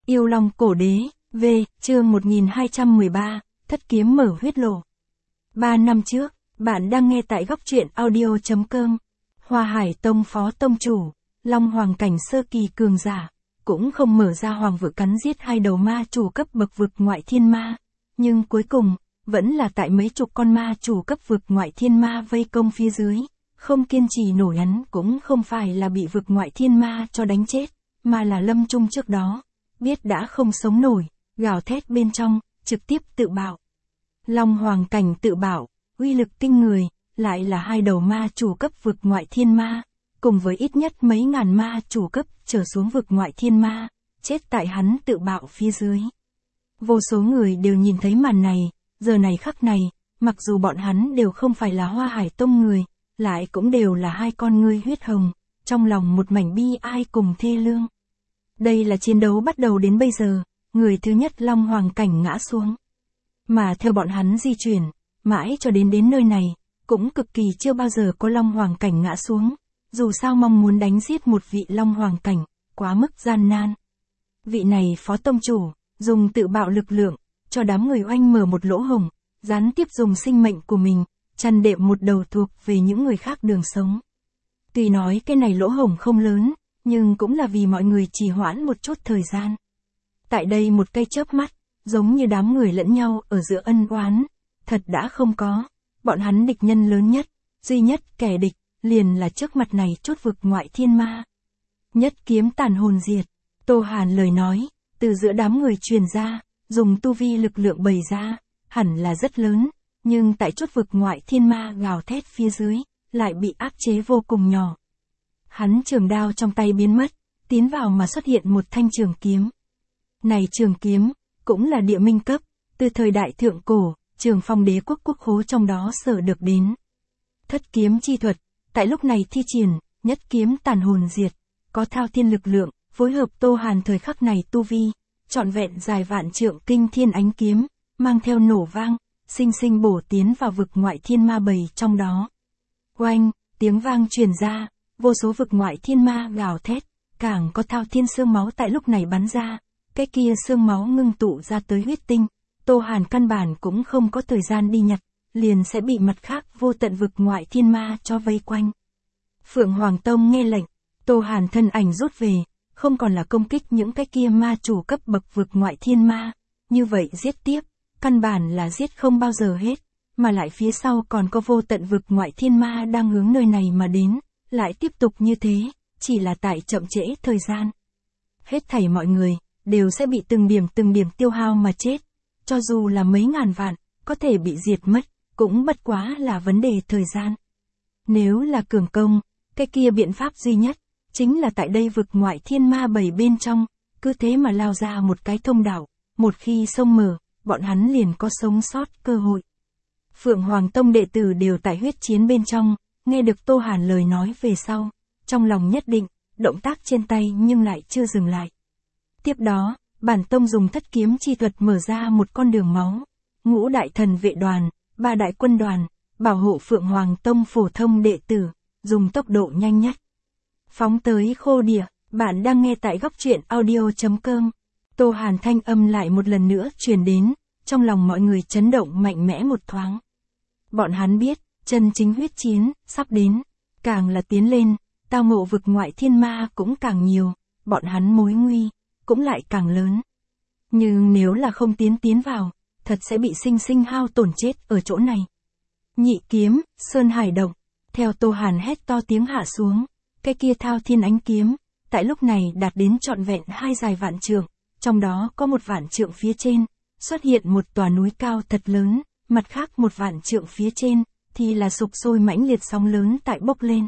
Yêu Long Cổ Đế, V, chương 1213, Thất Kiếm Mở Huyết Lộ. 3 năm trước, bạn đang nghe tại góc truyện audio.com. Hoa Hải Tông Phó Tông Chủ, Long Hoàng cảnh sơ kỳ cường giả, cũng không mở ra hoàng vực cắn giết hai đầu ma chủ cấp bậc vực ngoại thiên ma. Nhưng cuối cùng, vẫn là tại mấy chục con ma chủ cấp vực ngoại thiên ma vây công phía dưới. Không kiên trì nổi hắn cũng không phải là bị vực ngoại thiên ma cho đánh chết, mà là lâm chung trước đó. Biết đã không sống nổi, gào thét bên trong, trực tiếp tự bạo. Long Hoàng cảnh tự bạo, uy lực kinh người, lại là hai đầu ma chủ cấp vực ngoại thiên ma, cùng với ít nhất mấy ngàn ma chủ cấp trở xuống vực ngoại thiên ma, chết tại hắn tự bạo phía dưới. Vô số người đều nhìn thấy màn này, giờ này khắc này, mặc dù bọn hắn đều không phải là Hoa Hải Tông người, lại cũng đều là hai con ngươi huyết hồng, trong lòng một mảnh bi ai cùng thê lương. Đây là chiến đấu bắt đầu đến bây giờ, người thứ nhất Long Hoàng cảnh ngã xuống. Mà theo bọn hắn di chuyển, mãi cho đến nơi này, cũng cực kỳ chưa bao giờ có Long Hoàng cảnh ngã xuống. Dù sao mong muốn đánh giết một vị Long Hoàng cảnh, quá mức gian nan. Vị này Phó Tông Chủ, dùng tự bạo lực lượng, cho đám người oanh mở một lỗ hổng, gián tiếp dùng sinh mệnh của mình, chăn đệm một đầu thuộc về những người khác đường sống. Tuy nói cái này lỗ hổng không lớn, nhưng cũng là vì mọi người trì hoãn một chút thời gian. Tại đây một cây chớp mắt, giống như đám người lẫn nhau ở giữa ân oán, thật đã không có. Bọn hắn địch nhân lớn nhất, duy nhất kẻ địch, liền là trước mặt này chốt vực ngoại thiên ma. Nhất kiếm tàn hồn diệt, Tô Hàn lời nói, từ giữa đám người truyền ra, dùng tu vi lực lượng bày ra, hẳn là rất lớn, nhưng tại chốt vực ngoại thiên ma gào thét phía dưới, lại bị áp chế vô cùng nhỏ. Hắn trường đao trong tay biến mất, tiến vào mà xuất hiện một thanh trường kiếm. Này trường kiếm, cũng là địa minh cấp, từ thời đại thượng cổ, Trường Phong Đế quốc quốc khố trong đó sở được đến. Thất kiếm chi thuật, tại lúc này thi triển, nhất kiếm tàn hồn diệt, có thao thiên lực lượng, phối hợp Tô Hàn thời khắc này tu vi, trọn vẹn dài vạn trượng kinh thiên ánh kiếm, mang theo nổ vang, sinh sinh bổ tiến vào vực ngoại thiên ma bầy trong đó. Oanh, tiếng vang truyền ra, vô số vực ngoại thiên ma gào thét, càng có thao thiên xương máu tại lúc này bắn ra, cái kia xương máu ngưng tụ ra tới huyết tinh, Tô Hàn căn bản cũng không có thời gian đi nhặt, liền sẽ bị mặt khác vô tận vực ngoại thiên ma cho vây quanh. Phượng Hoàng Tông nghe lệnh, Tô Hàn thân ảnh rút về, không còn là công kích những cái kia ma chủ cấp bậc vực ngoại thiên ma, như vậy giết tiếp, căn bản là giết không bao giờ hết, mà lại phía sau còn có vô tận vực ngoại thiên ma đang hướng nơi này mà đến, lại tiếp tục như thế, chỉ là tại chậm trễ thời gian. Hết thảy mọi người, đều sẽ bị từng điểm tiêu hao mà chết, cho dù là mấy ngàn vạn, có thể bị diệt mất, cũng bất quá là vấn đề thời gian. Nếu là cường công, cái kia biện pháp duy nhất, chính là tại đây vực ngoại thiên ma bầy bên trong, cứ thế mà lao ra một cái thông đạo, một khi sông mở, bọn hắn liền có sống sót cơ hội. Phượng Hoàng Tông đệ tử đều tại huyết chiến bên trong, nghe được Tô Hàn lời nói về sau, trong lòng nhất định, động tác trên tay nhưng lại chưa dừng lại. Tiếp đó, bản tông dùng thất kiếm chi thuật mở ra một con đường máu, ngũ đại thần vệ đoàn, ba đại quân đoàn, bảo hộ Phượng Hoàng Tông phổ thông đệ tử, dùng tốc độ nhanh nhất. Phóng tới khô địa, bạn đang nghe tại góc truyện audio.com. Tô Hàn thanh âm lại một lần nữa truyền đến, trong lòng mọi người chấn động mạnh mẽ một thoáng. Bọn hắn biết, chân chính huyết chiến, sắp đến, càng là tiến lên, tao ngộ vực ngoại thiên ma cũng càng nhiều, bọn hắn mối nguy, cũng lại càng lớn. Nhưng nếu là không tiến vào, thật sẽ bị sinh hao tổn chết ở chỗ này. Nhị kiếm, Sơn Hải Động, theo Tô Hàn hét to tiếng hạ xuống, cái kia thao thiên ánh kiếm, tại lúc này đạt đến trọn vẹn 2 dài vạn trượng, trong đó có 1 vạn trượng phía trên, xuất hiện một tòa núi cao thật lớn, mặt khác 1 vạn trượng phía trên, thì là sục sôi mãnh liệt sóng lớn tại bốc lên.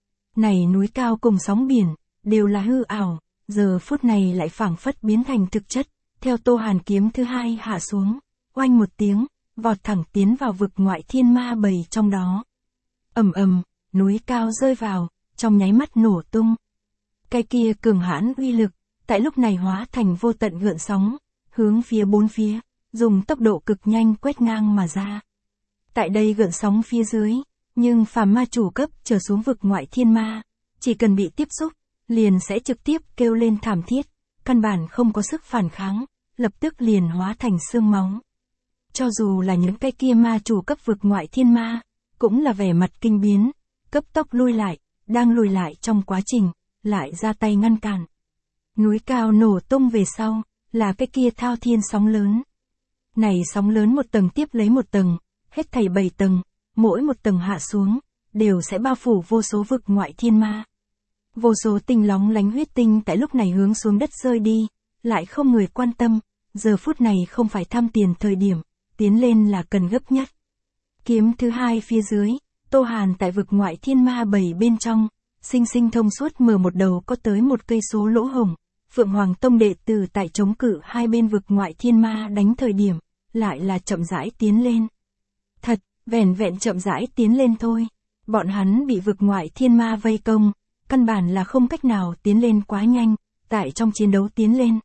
Này núi cao cùng sóng biển, đều là hư ảo, giờ phút này lại phảng phất biến thành thực chất, theo Tô Hàn kiếm thứ 2 hạ xuống, oanh một tiếng, vọt thẳng tiến vào vực ngoại thiên ma bầy trong đó. Ầm ầm, núi cao rơi vào, trong nháy mắt nổ tung. Cái kia cường hãn uy lực, tại lúc này hóa thành vô tận gợn sóng, hướng phía bốn phía, dùng tốc độ cực nhanh quét ngang mà ra. Tại đây gợn sóng phía dưới, nhưng phàm ma chủ cấp trở xuống vực ngoại thiên ma, chỉ cần bị tiếp xúc, liền sẽ trực tiếp kêu lên thảm thiết, căn bản không có sức phản kháng, lập tức liền hóa thành xương máu. Cho dù là những cái kia ma chủ cấp vực ngoại thiên ma, cũng là vẻ mặt kinh biến, cấp tốc lui lại, đang lùi lại trong quá trình, lại ra tay ngăn cản. Núi cao nổ tung về sau, là cái kia thao thiên sóng lớn. Này sóng lớn một tầng tiếp lấy một tầng, hết thảy 7 tầng, mỗi một tầng hạ xuống, đều sẽ bao phủ vô số vực ngoại thiên ma. Vô số tinh lóng lánh huyết tinh tại lúc này hướng xuống đất rơi đi, lại không người quan tâm, giờ phút này không phải tham tiền thời điểm, tiến lên là cần gấp nhất. Kiếm thứ hai phía dưới, Tô Hàn tại vực ngoại thiên ma 7 bên trong, sinh sinh thông suốt mở một đầu có tới một cây số lỗ hổng. Phượng Hoàng Tông đệ tử tại chống cự hai bên vực ngoại thiên ma đánh thời điểm, lại là chậm rãi tiến lên. Thật, vẻn vẹn chậm rãi tiến lên thôi. Bọn hắn bị vực ngoại thiên ma vây công, căn bản là không cách nào tiến lên quá nhanh, tại trong chiến đấu tiến lên.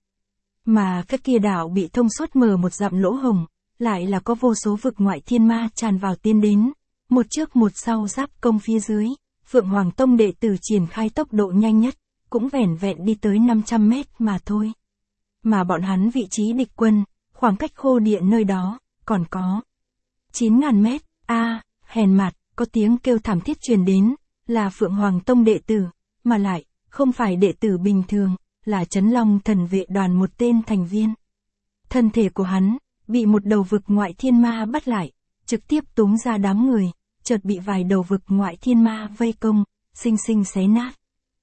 Mà các kia đảo bị thông suốt mở một dặm lỗ hổng, lại là có vô số vực ngoại thiên ma tràn vào tiến đến, một trước một sau giáp công phía dưới, Phượng Hoàng Tông đệ tử triển khai tốc độ nhanh nhất, cũng vẻn vẹn đi tới 500 mét mà thôi. Mà bọn hắn vị trí địch quân, khoảng cách khô địa nơi đó, còn có 9.000 mét, hèn mạt, có tiếng kêu thảm thiết truyền đến, là Phượng Hoàng Tông đệ tử, mà lại, không phải đệ tử bình thường, là Chấn Long thần vệ đoàn một tên thành viên. Thân thể của hắn, bị một đầu vực ngoại thiên ma bắt lại, trực tiếp túm ra đám người, chợt bị vài đầu vực ngoại thiên ma vây công, sinh sinh xé nát.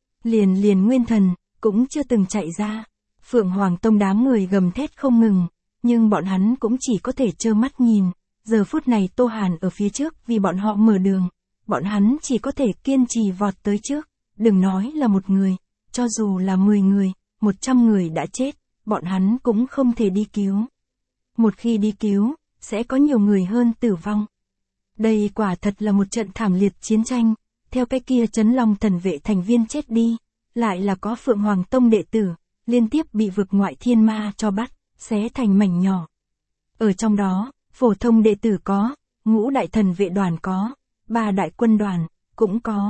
Liền nguyên thần, cũng chưa từng chạy ra. Phượng Hoàng Tông đám người gầm thét không ngừng, nhưng bọn hắn cũng chỉ có thể trơ mắt nhìn. Giờ phút này Tô Hàn ở phía trước vì bọn họ mở đường, bọn hắn chỉ có thể kiên trì vọt tới trước. Đừng nói là một người, cho dù là 10 người, 100 người đã chết, bọn hắn cũng không thể đi cứu. Một khi đi cứu, sẽ có nhiều người hơn tử vong. Đây quả thật là một trận thảm liệt chiến tranh. Theo cái kia Chấn Long thần vệ thành viên chết đi, lại là có Phượng Hoàng Tông đệ tử, liên tiếp bị vực ngoại thiên ma cho bắt, xé thành mảnh nhỏ. Ở trong đó, phổ thông đệ tử có, ngũ đại thần vệ đoàn có, 3 đại quân đoàn, cũng có.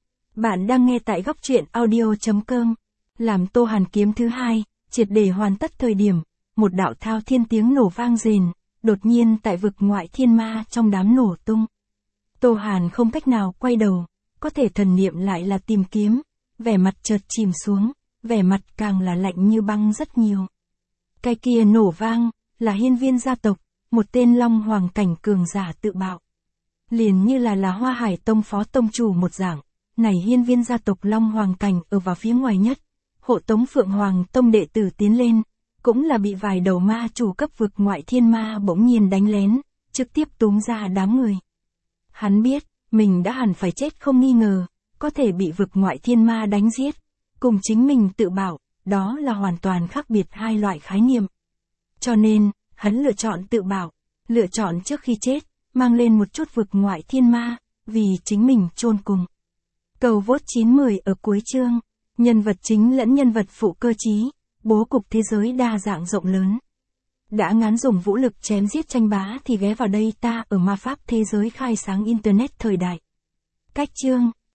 Bạn đang nghe tại góc truyện audio.com, làm Tô Hàn kiếm thứ hai, triệt để hoàn tất thời điểm, một đạo thao thiên tiếng nổ vang rền, đột nhiên tại vực ngoại thiên ma trong đám nổ tung. Tô Hàn không cách nào quay đầu, có thể thần niệm lại là tìm kiếm, vẻ mặt chợt chìm xuống, vẻ mặt càng là lạnh như băng rất nhiều. Cái kia nổ vang, là hiên viên gia tộc, một tên Long Hoàng cảnh cường giả tự bạo. Liền như là Hoa Hải Tông phó tông chủ một dạng, này hiên viên gia tộc Long Hoàng cảnh ở vào phía ngoài nhất, hộ tống Phượng Hoàng Tông đệ tử tiến lên, cũng là bị vài đầu ma chủ cấp vực ngoại thiên ma bỗng nhiên đánh lén, trực tiếp túm ra đám người. Hắn biết, mình đã hẳn phải chết không nghi ngờ, có thể bị vực ngoại thiên ma đánh giết, cùng chính mình tự bảo, đó là hoàn toàn khác biệt hai loại khái niệm. Cho nên, hắn lựa chọn tự bảo, lựa chọn trước khi chết, mang lên một chút vực ngoại thiên ma, vì chính mình chôn cùng. Cầu vote 9-10 ở cuối chương, nhân vật chính lẫn nhân vật phụ cơ trí, bố cục thế giới đa dạng rộng lớn. Đã ngán dùng vũ lực chém giết tranh bá thì ghé vào đây ta ở ma pháp thế giới khai sáng Internet thời đại. Cách chương